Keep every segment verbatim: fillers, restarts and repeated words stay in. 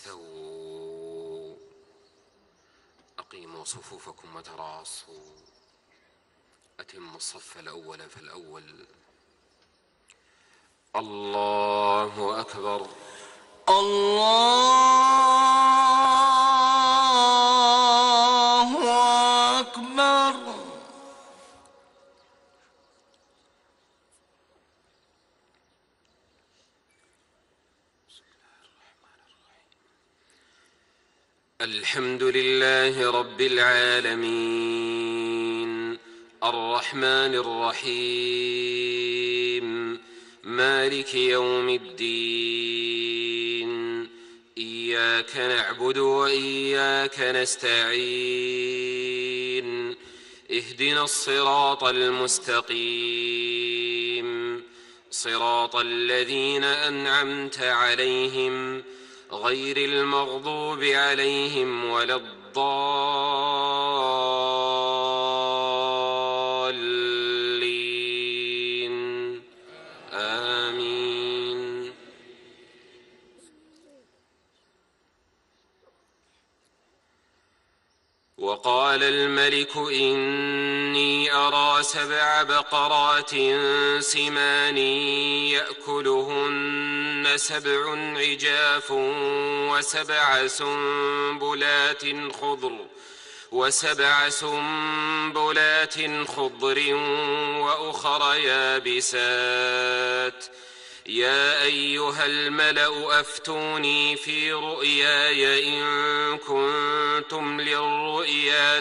استووا أقيموا صفوفكم وتراصوا أتموا الصف الأول فالأول. الله أكبر. الله أكبر. الحمد لله رب العالمين الرحمن الرحيم مالك يوم الدين. إياك نعبد وإياك نستعين. اهدنا الصراط المستقيم صراط الذين أنعمت عليهم غير المغضوب عليهم ولا الضالين. آمين. وقال الملك إني أرى سبع بقرات سمان يأكلهن سبع عجاف وسبع سنبلات خضر وسبع سنبلات خضر وأخر يابسات. يا أيها الملأ أفتوني في رؤياي إن كنتم للرؤيا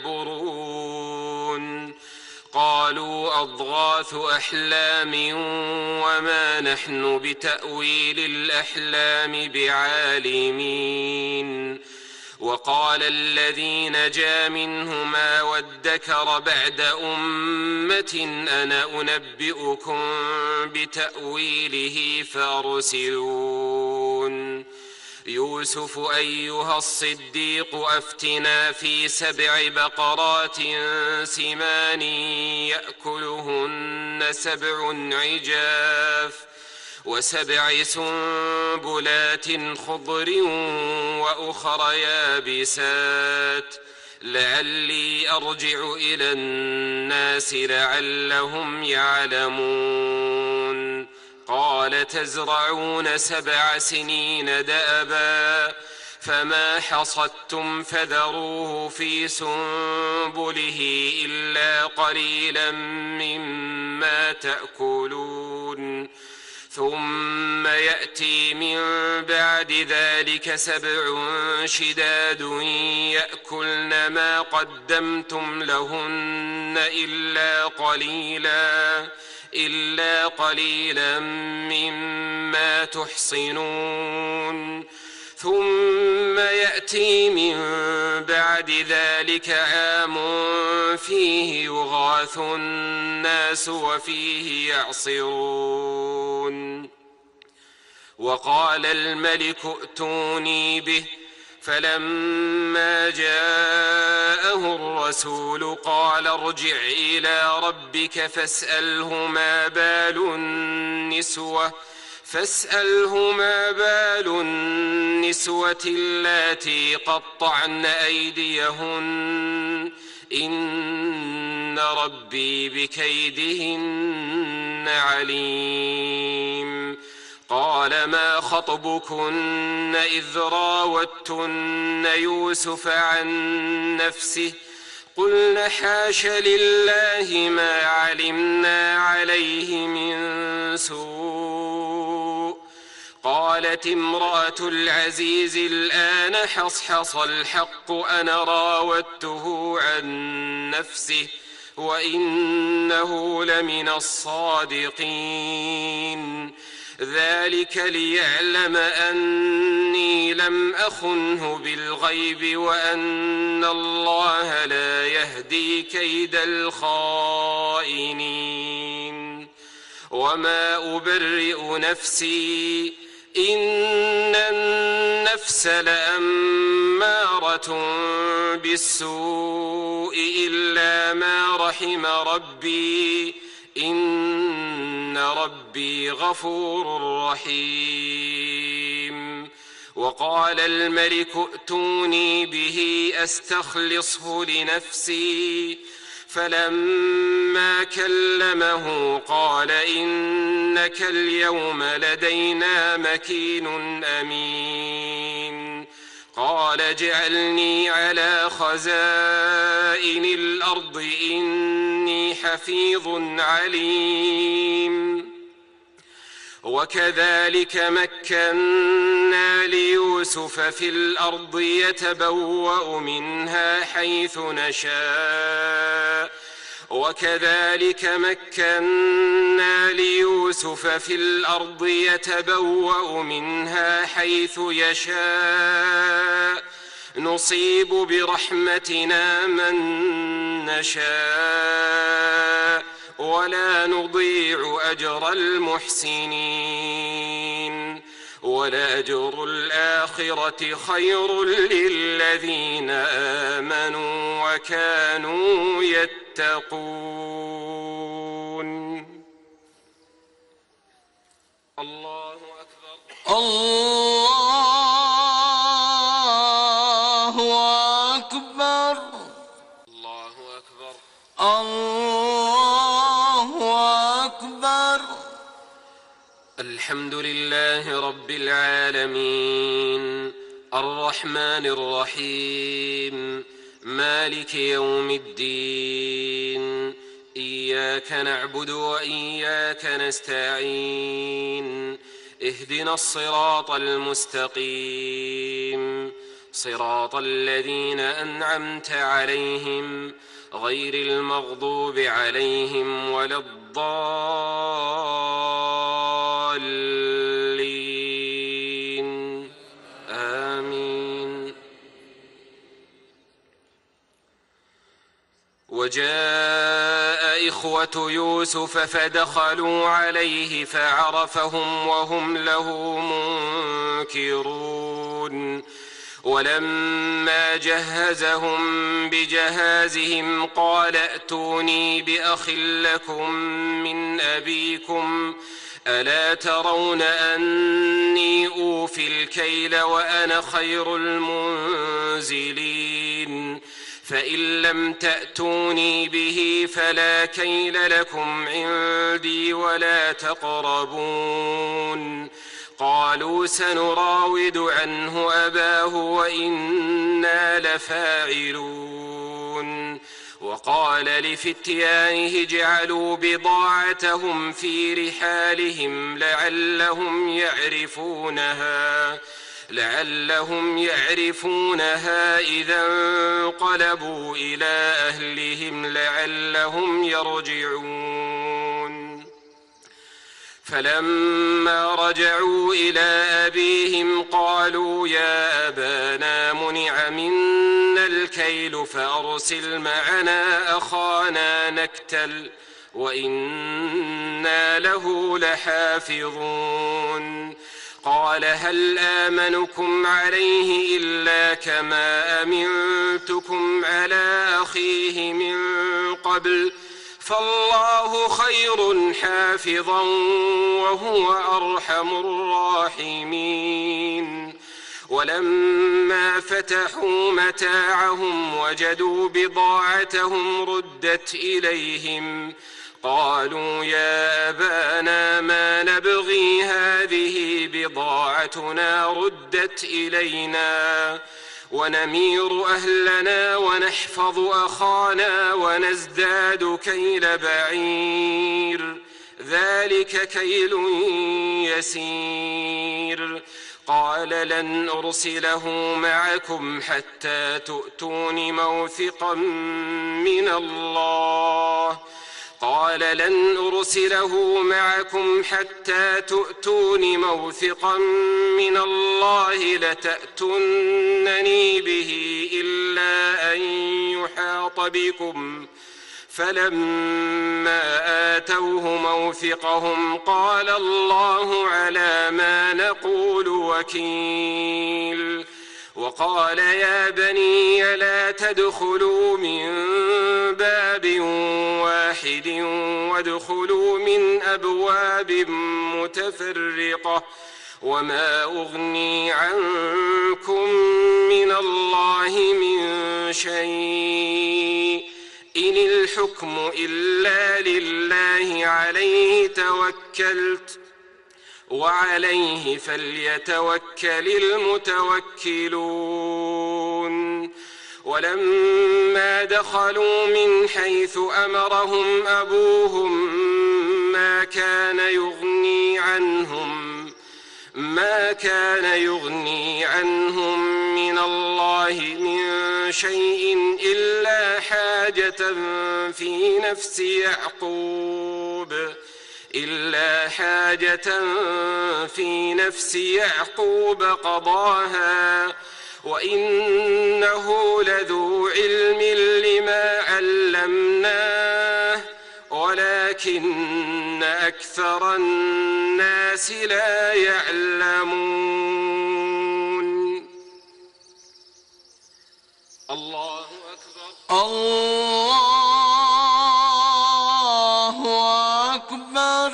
تعبرون. قالوا أضغاث أحلام وما نحن بتأويل الأحلام بعالمين. وقال الذي نجا منهما وادكر بعد أمة أنا أنبئكم بتأويله فارسلون. يوسف أيها الصديق أفتنا في سبع بقرات سمان يأكلهن سبع عجاف وسبع سنبلات خضر وأخر يابسات لعلي أرجع إلى الناس لعلهم يعلمون. قال تزرعون سبع سنين دأبا فما حصدتم فذروه في سنبله إلا قليلا مما تأكلون. ثم يأتي من بعد ذلك سبع شداد يأكلن ما قدمتم لهن إلا قليلا إلا قليلا مما تحصنون. ثم يأتي من بعد ذلك عام فيه يغاث الناس وفيه يعصرون. وقال الملك ائتوني به فلما جاءه الرسول قال ارجع إلى ربك فاسأله ما بال النسوة فاسأله ما بال النسوة اللاتي قطعن أيديهن إن ربي بكيدهن عليم. قال ما خطبكن إذ راوتن يوسف عن نفسه قلن حاش لله ما علمنا عليه من سوء. قالت امرأة العزيز الآن حصحص الحق أنا راودته عن نفسه وإنه لمن الصادقين. ذلك ليعلم أني لم أخنه بالغيب وأن الله لا يهدي كيد الخائنين. وما أبرئ نفسي إن النفس لأمارة بالسوء إلا ما رحم ربي إن ربي غفور رحيم. وقال الملك ائتوني به أستخلصه لنفسي فلما كلمه قال إنك اليوم لدينا مكين أمين قال اجعلني على خزائن الأرض إني حفيظ عليم وكذلك مكنا ليوسف في الأرض يتبوأ منها حيث نشاء وكذلك مكنا ليوسف في الأرض يتبوأ منها حيث يشاء نصيب برحمتنا من نشاء ولا نضيع أجر المحسنين ولأجر الآخرة خير للذين آمنوا وكانوا يتقون. الله أكبر. الله أكبر. الله أكبر. الله أكبر. الحمد لله رب العالمين الرحمن الرحيم مالك يوم الدين إياك نعبد وإياك نستعين اهدنا الصراط المستقيم صراط الذين أنعمت عليهم غير المغضوب عليهم ولا الضالين آمين. وجاء إخوة يوسف فدخلوا عليه فعرفهم وهم له منكرون ولما جهزهم بجهازهم قال ائتوني بأخ لكم من أبيكم ألا ترون أني أوفي الكيل وأنا خير المنزلين فإن لم تأتوني به فلا كيل لكم عندي ولا تقربون. قالوا سنراود عنه أباه وإنا لفاعلون. وقال لفتيانه اجعلوا بضاعتهم في رحالهم لعلهم يعرفونها لعلهم يعرفونها إذا انقلبوا إلى أهلهم لعلهم يرجعون. فلما رجعوا إلى أبيهم قالوا يا أبانا منع منا الكيل فأرسل معنا أخانا نكتل وإنا له لحافظون. قال هل آمنكم عليه إلا كما أمنتكم على أخيه من قبل فالله خير حافظا وهو أرحم الراحمين. ولما فتحوا متاعهم وجدوا بضاعتهم ردت إليهم قالوا يا أبانا ما نبغي هذه بضاعتنا ردت إلينا ونمير أهلنا ونحفظ أخانا ونزداد كيل بعير ذلك كيل يسير. قال لن أرسله معكم حتى تؤتون موثقا من الله قال لن أرسله معكم حتى تؤتون موثقا من الله لتأتونني به إلا أن يحاط بكم فلما آتوه موثقهم قال الله على ما نقول وكيل. وقال يا بني لا تدخلوا من باب واحد وادخلوا من أبواب متفرقة وما أغني عنكم من الله من شيء إن الحكم إلا لله عليه توكلت وعليه فليتوكل المتوكلون ولما دخلوا من حيث أمرهم أبوهم ما كان يغني عنهم ما كان يغني عنهم من الله من شيء إلا حاجة في نفس يعقوب إلا حاجة في نفس يعقوب قضاها وإنه لذو علم لما علمناه ولكن أكثر الناس لا يعلمون. الله أكبر. الله أكبر.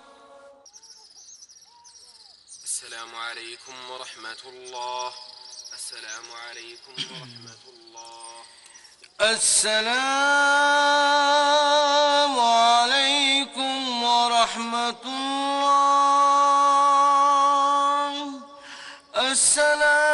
السلام عليكم ورحمة الله. السلام عليكم ورحمة الله. السلام عليكم ورحمة الله. السلام